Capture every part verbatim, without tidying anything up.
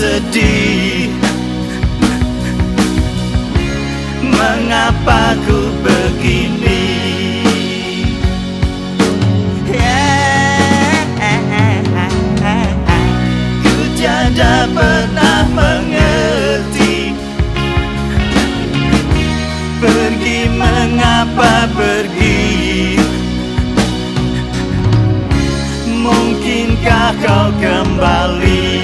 sedih? Mengapa ku begini? Ku tiada pernah mengerti. Pergi, mengapa pergi? Mungkinkah kau kembali?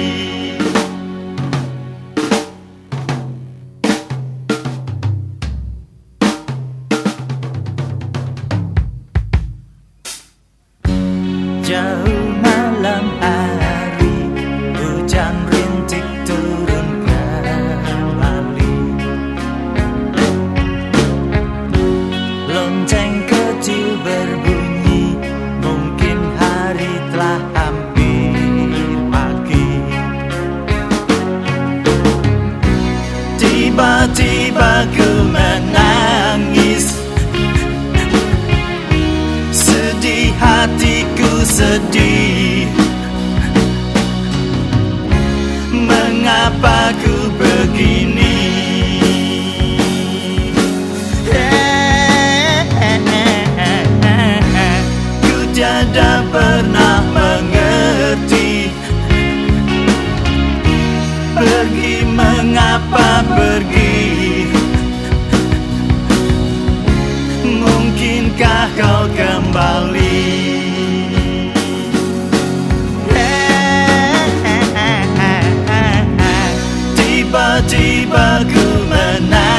Jauh malam hari, hujan rintik turun kembali. Lonceng kecil berbunyi, mungkin hari telah hampir pagi. Tiba-tiba ku menangis, sedih hatiku sedih. Mengapa ku begini? Ku tiada pernah mengerti. Pergi, mengapa pergi? Mungkinkah kau kembali? Tiba-tiba ku menangis,